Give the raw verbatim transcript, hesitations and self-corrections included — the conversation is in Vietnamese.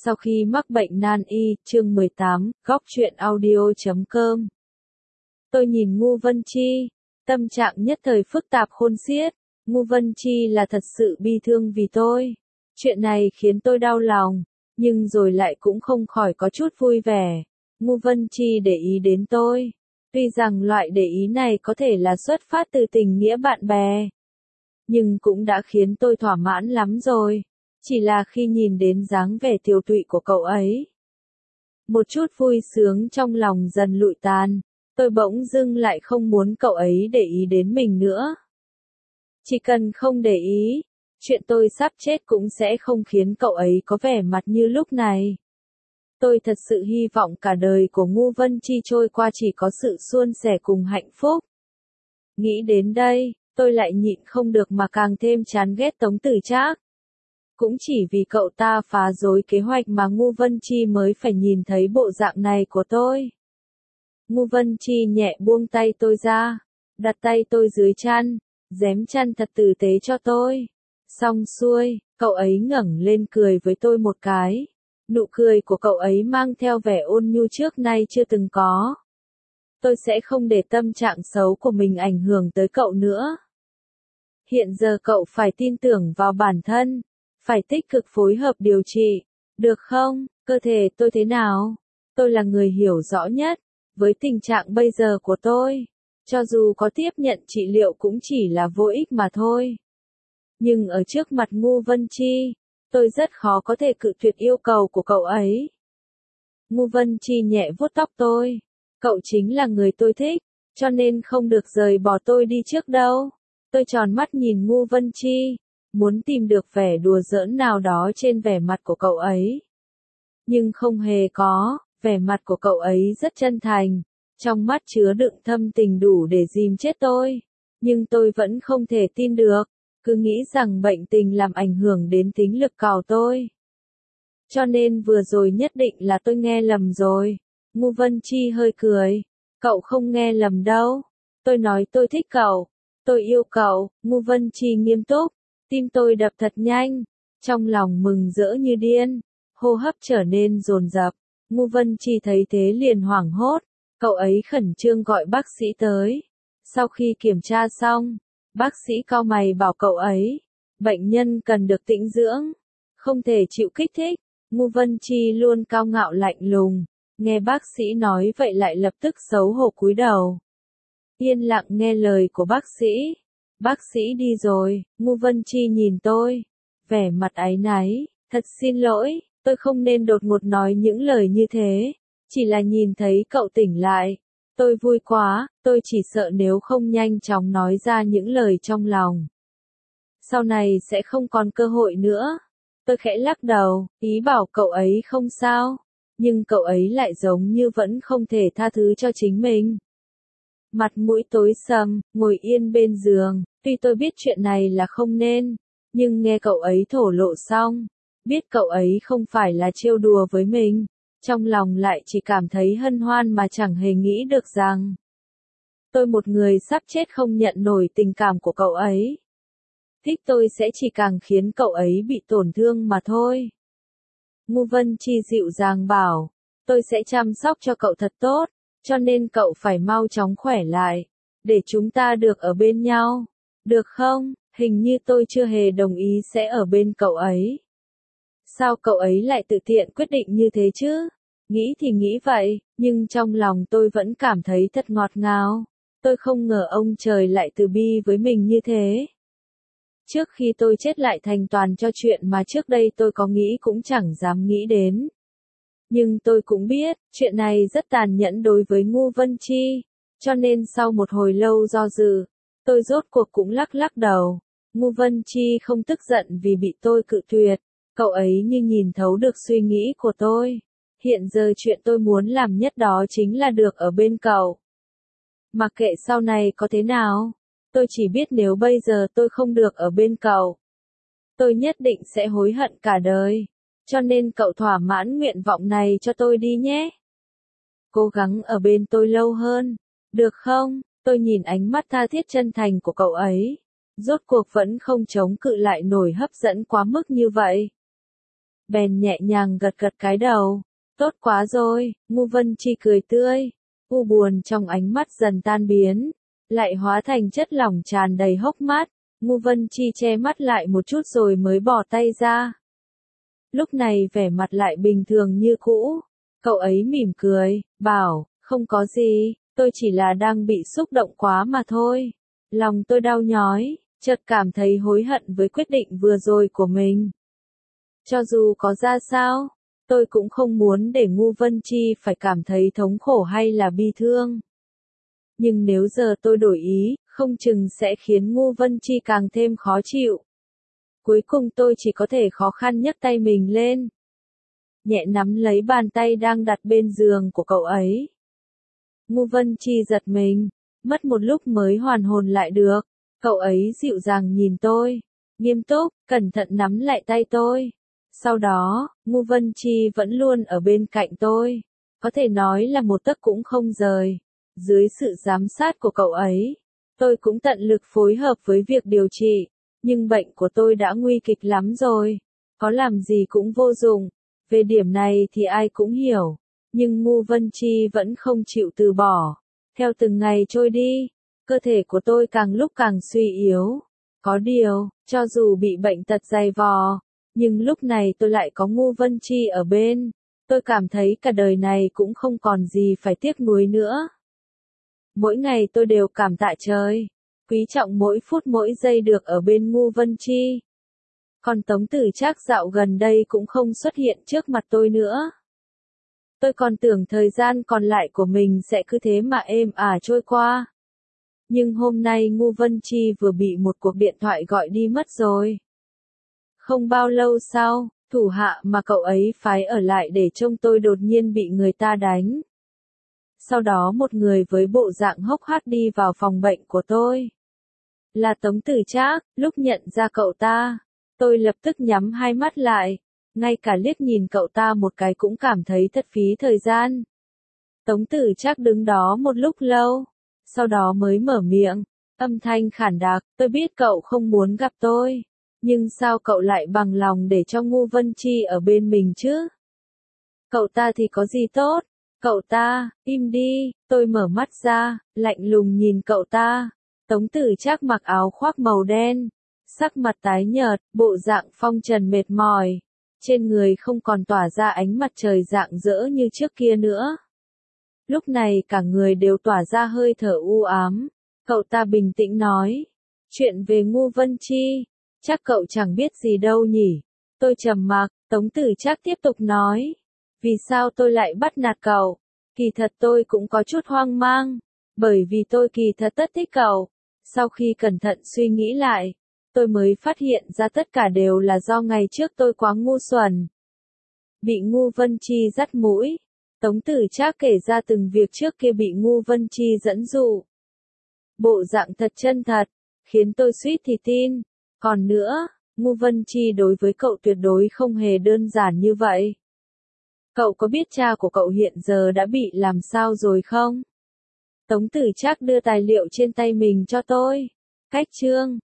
Sau khi mắc bệnh nan y, chương mười tám, góc truyện audio chấm com. Tôi nhìn Ngô Vân Chi, tâm trạng nhất thời phức tạp khôn xiết. Ngô Vân Chi là thật sự bi thương vì tôi. Chuyện này khiến tôi đau lòng, nhưng rồi lại cũng không khỏi có chút vui vẻ. Ngô Vân Chi để ý đến tôi. Tuy rằng loại để ý này có thể là xuất phát từ tình nghĩa bạn bè, nhưng cũng đã khiến tôi thỏa mãn lắm rồi. Chỉ là khi nhìn đến dáng vẻ tiều tụy của cậu ấy, một chút vui sướng trong lòng dần lụi tàn, tôi bỗng dưng lại không muốn cậu ấy để ý đến mình nữa. Chỉ cần không để ý, chuyện tôi sắp chết cũng sẽ không khiến cậu ấy có vẻ mặt như lúc này. Tôi thật sự hy vọng cả đời của Ngô Vân Chi trôi qua chỉ có sự suôn sẻ cùng hạnh phúc. Nghĩ đến đây, tôi lại nhịn không được mà càng thêm chán ghét Tống Tử Trác. Cũng chỉ vì cậu ta phá rối kế hoạch mà Ngô Vân Chi mới phải nhìn thấy bộ dạng này của tôi. Ngô Vân Chi nhẹ buông tay tôi ra, đặt tay tôi dưới chăn, dém chăn thật tử tế cho tôi. Xong xuôi, cậu ấy ngẩng lên cười với tôi một cái. Nụ cười của cậu ấy mang theo vẻ ôn nhu trước nay chưa từng có. Tôi sẽ không để tâm trạng xấu của mình ảnh hưởng tới cậu nữa. Hiện giờ cậu phải tin tưởng vào bản thân, phải tích cực phối hợp điều trị, được không? Cơ thể tôi thế nào? Tôi là người hiểu rõ nhất, với tình trạng bây giờ của tôi, cho dù có tiếp nhận trị liệu cũng chỉ là vô ích mà thôi. Nhưng ở trước mặt Ngô Vân Chi, tôi rất khó có thể cự tuyệt yêu cầu của cậu ấy. Ngô Vân Chi nhẹ vuốt tóc tôi, cậu chính là người tôi thích, cho nên không được rời bỏ tôi đi trước đâu. Tôi tròn mắt nhìn Ngô Vân Chi, muốn tìm được vẻ đùa giỡn nào đó trên vẻ mặt của cậu ấy. Nhưng không hề có, vẻ mặt của cậu ấy rất chân thành, trong mắt chứa đựng thâm tình đủ để dìm chết tôi. Nhưng tôi vẫn không thể tin được, cứ nghĩ rằng bệnh tình làm ảnh hưởng đến tính lực cào tôi. Cho nên vừa rồi nhất định là tôi nghe lầm rồi. Ngô Vân Chi hơi cười, cậu không nghe lầm đâu. Tôi nói tôi thích cậu, tôi yêu cậu. Ngô Vân Chi nghiêm túc, tim tôi đập thật nhanh, trong lòng mừng rỡ như điên, hô hấp trở nên dồn dập. Ngô Vân Chi thấy thế liền hoảng hốt, cậu ấy khẩn trương gọi bác sĩ tới. Sau khi kiểm tra xong, bác sĩ cau mày bảo cậu ấy, bệnh nhân cần được tĩnh dưỡng, không thể chịu kích thích. Ngô Vân Chi luôn cao ngạo lạnh lùng, nghe bác sĩ nói vậy lại lập tức xấu hổ cúi đầu. Yên lặng nghe lời của bác sĩ. Bác sĩ đi rồi, Ngô Vân Chi nhìn tôi, vẻ mặt áy náy, thật xin lỗi, tôi không nên đột ngột nói những lời như thế, chỉ là nhìn thấy cậu tỉnh lại. Tôi vui quá, tôi chỉ sợ nếu không nhanh chóng nói ra những lời trong lòng, sau này sẽ không còn cơ hội nữa. Tôi khẽ lắc đầu, ý bảo cậu ấy không sao, nhưng cậu ấy lại giống như vẫn không thể tha thứ cho chính mình. Mặt mũi tối sầm, ngồi yên bên giường, tuy tôi biết chuyện này là không nên, nhưng nghe cậu ấy thổ lộ xong, biết cậu ấy không phải là trêu đùa với mình, trong lòng lại chỉ cảm thấy hân hoan mà chẳng hề nghĩ được rằng tôi một người sắp chết không nhận nổi tình cảm của cậu ấy. Thích tôi sẽ chỉ càng khiến cậu ấy bị tổn thương mà thôi. Ngô Vân Chi dịu dàng bảo, tôi sẽ chăm sóc cho cậu thật tốt, cho nên cậu phải mau chóng khỏe lại, để chúng ta được ở bên nhau, được không? Hình như tôi chưa hề đồng ý sẽ ở bên cậu ấy. Sao cậu ấy lại tự tiện quyết định như thế chứ? Nghĩ thì nghĩ vậy, nhưng trong lòng tôi vẫn cảm thấy thật ngọt ngào. Tôi không ngờ ông trời lại từ bi với mình như thế. Trước khi tôi chết lại thành toàn cho chuyện mà trước đây tôi có nghĩ cũng chẳng dám nghĩ đến. Nhưng tôi cũng biết, chuyện này rất tàn nhẫn đối với Ngô Vân Chi, cho nên sau một hồi lâu do dự, tôi rốt cuộc cũng lắc lắc đầu. Ngô Vân Chi không tức giận vì bị tôi cự tuyệt, cậu ấy như nhìn thấu được suy nghĩ của tôi. Hiện giờ chuyện tôi muốn làm nhất đó chính là được ở bên cậu. Mặc kệ sau này có thế nào, tôi chỉ biết nếu bây giờ tôi không được ở bên cậu, tôi nhất định sẽ hối hận cả đời. Cho nên cậu thỏa mãn nguyện vọng này cho tôi đi nhé. Cố gắng ở bên tôi lâu hơn, được không? Tôi nhìn ánh mắt tha thiết chân thành của cậu ấy, rốt cuộc vẫn không chống cự lại nổi hấp dẫn quá mức như vậy. bèn nhẹ nhàng gật gật cái đầu. Tốt quá rồi, Ngô Vân Chi cười tươi, u buồn trong ánh mắt dần tan biến, lại hóa thành chất lỏng tràn đầy hốc mắt. Ngô Vân Chi che mắt lại một chút rồi mới bỏ tay ra. Lúc này vẻ mặt lại bình thường như cũ, cậu ấy mỉm cười, bảo, không có gì, tôi chỉ là đang bị xúc động quá mà thôi. Lòng tôi đau nhói, chợt cảm thấy hối hận với quyết định vừa rồi của mình. Cho dù có ra sao, tôi cũng không muốn để Ngô Vân Chi phải cảm thấy thống khổ hay là bi thương. Nhưng nếu giờ tôi đổi ý, không chừng sẽ khiến Ngô Vân Chi càng thêm khó chịu. Cuối cùng tôi chỉ có thể khó khăn nhấc tay mình lên, nhẹ nắm lấy bàn tay đang đặt bên giường của cậu ấy. Ngô Vân Chi giật mình, mất một lúc mới hoàn hồn lại được. Cậu ấy dịu dàng nhìn tôi, nghiêm túc, cẩn thận nắm lại tay tôi. Sau đó, Ngô Vân Chi vẫn luôn ở bên cạnh tôi, có thể nói là một tấc cũng không rời. Dưới sự giám sát của cậu ấy, tôi cũng tận lực phối hợp với việc điều trị, nhưng bệnh của tôi đã nguy kịch lắm rồi, có làm gì cũng vô dụng. Về điểm này thì ai cũng hiểu, nhưng Ngô Vân Chi vẫn không chịu từ bỏ. Theo từng ngày trôi đi, cơ thể của tôi càng lúc càng suy yếu. Có điều, cho dù bị bệnh tật dày vò, nhưng lúc này tôi lại có Ngô Vân Chi ở bên. Tôi cảm thấy cả đời này cũng không còn gì phải tiếc nuối nữa. Mỗi ngày tôi đều cảm tạ trời, quý trọng mỗi phút mỗi giây được ở bên Ngô Vân Chi. Còn Tống Tử Trác dạo gần đây cũng không xuất hiện trước mặt tôi nữa. Tôi còn tưởng thời gian còn lại của mình sẽ cứ thế mà êm ả trôi qua. Nhưng hôm nay Ngô Vân Chi vừa bị một cuộc điện thoại gọi đi mất rồi. Không bao lâu sau, thủ hạ mà cậu ấy phái ở lại để trông tôi đột nhiên bị người ta đánh. Sau đó một người với bộ dạng hốc hác đi vào phòng bệnh của tôi. Là Tống Tử Trác. Lúc nhận ra cậu ta, tôi lập tức nhắm hai mắt lại, ngay cả liếc nhìn cậu ta một cái cũng cảm thấy thất phí thời gian. Tống Tử Trác đứng đó một lúc lâu, sau đó mới mở miệng, âm thanh khản đặc, tôi biết cậu không muốn gặp tôi, nhưng sao cậu lại bằng lòng để cho Ngô Vân Chi ở bên mình chứ? Cậu ta thì có gì tốt? Cậu ta, im đi, tôi mở mắt ra, lạnh lùng nhìn cậu ta. Tống Tử Trác mặc áo khoác màu đen, sắc mặt tái nhợt, bộ dạng phong trần mệt mỏi, trên người không còn tỏa ra ánh mặt trời rạng rỡ như trước kia nữa. Lúc này cả người đều tỏa ra hơi thở u ám. Cậu ta bình tĩnh nói, chuyện về Ngô Vân Chi, chắc cậu chẳng biết gì đâu nhỉ. Tôi trầm mặc. Tống Tử Trác tiếp tục nói, vì sao tôi lại bắt nạt cậu? Kỳ thật tôi cũng có chút hoang mang, bởi vì tôi kỳ thật rất thích cậu. Sau khi cẩn thận suy nghĩ lại, tôi mới phát hiện ra tất cả đều là do ngày trước tôi quá ngu xuẩn. Bị Ngô Vân Chi dắt mũi. Tống Tử Trác kể ra từng việc trước kia bị Ngô Vân Chi dẫn dụ. Bộ dạng thật chân thật, khiến tôi suýt thì tin. Còn nữa, Ngô Vân Chi đối với cậu tuyệt đối không hề đơn giản như vậy. Cậu có biết cha của cậu hiện giờ đã bị làm sao rồi không? Tống Tử Trác đưa tài liệu trên tay mình cho tôi. Cách chương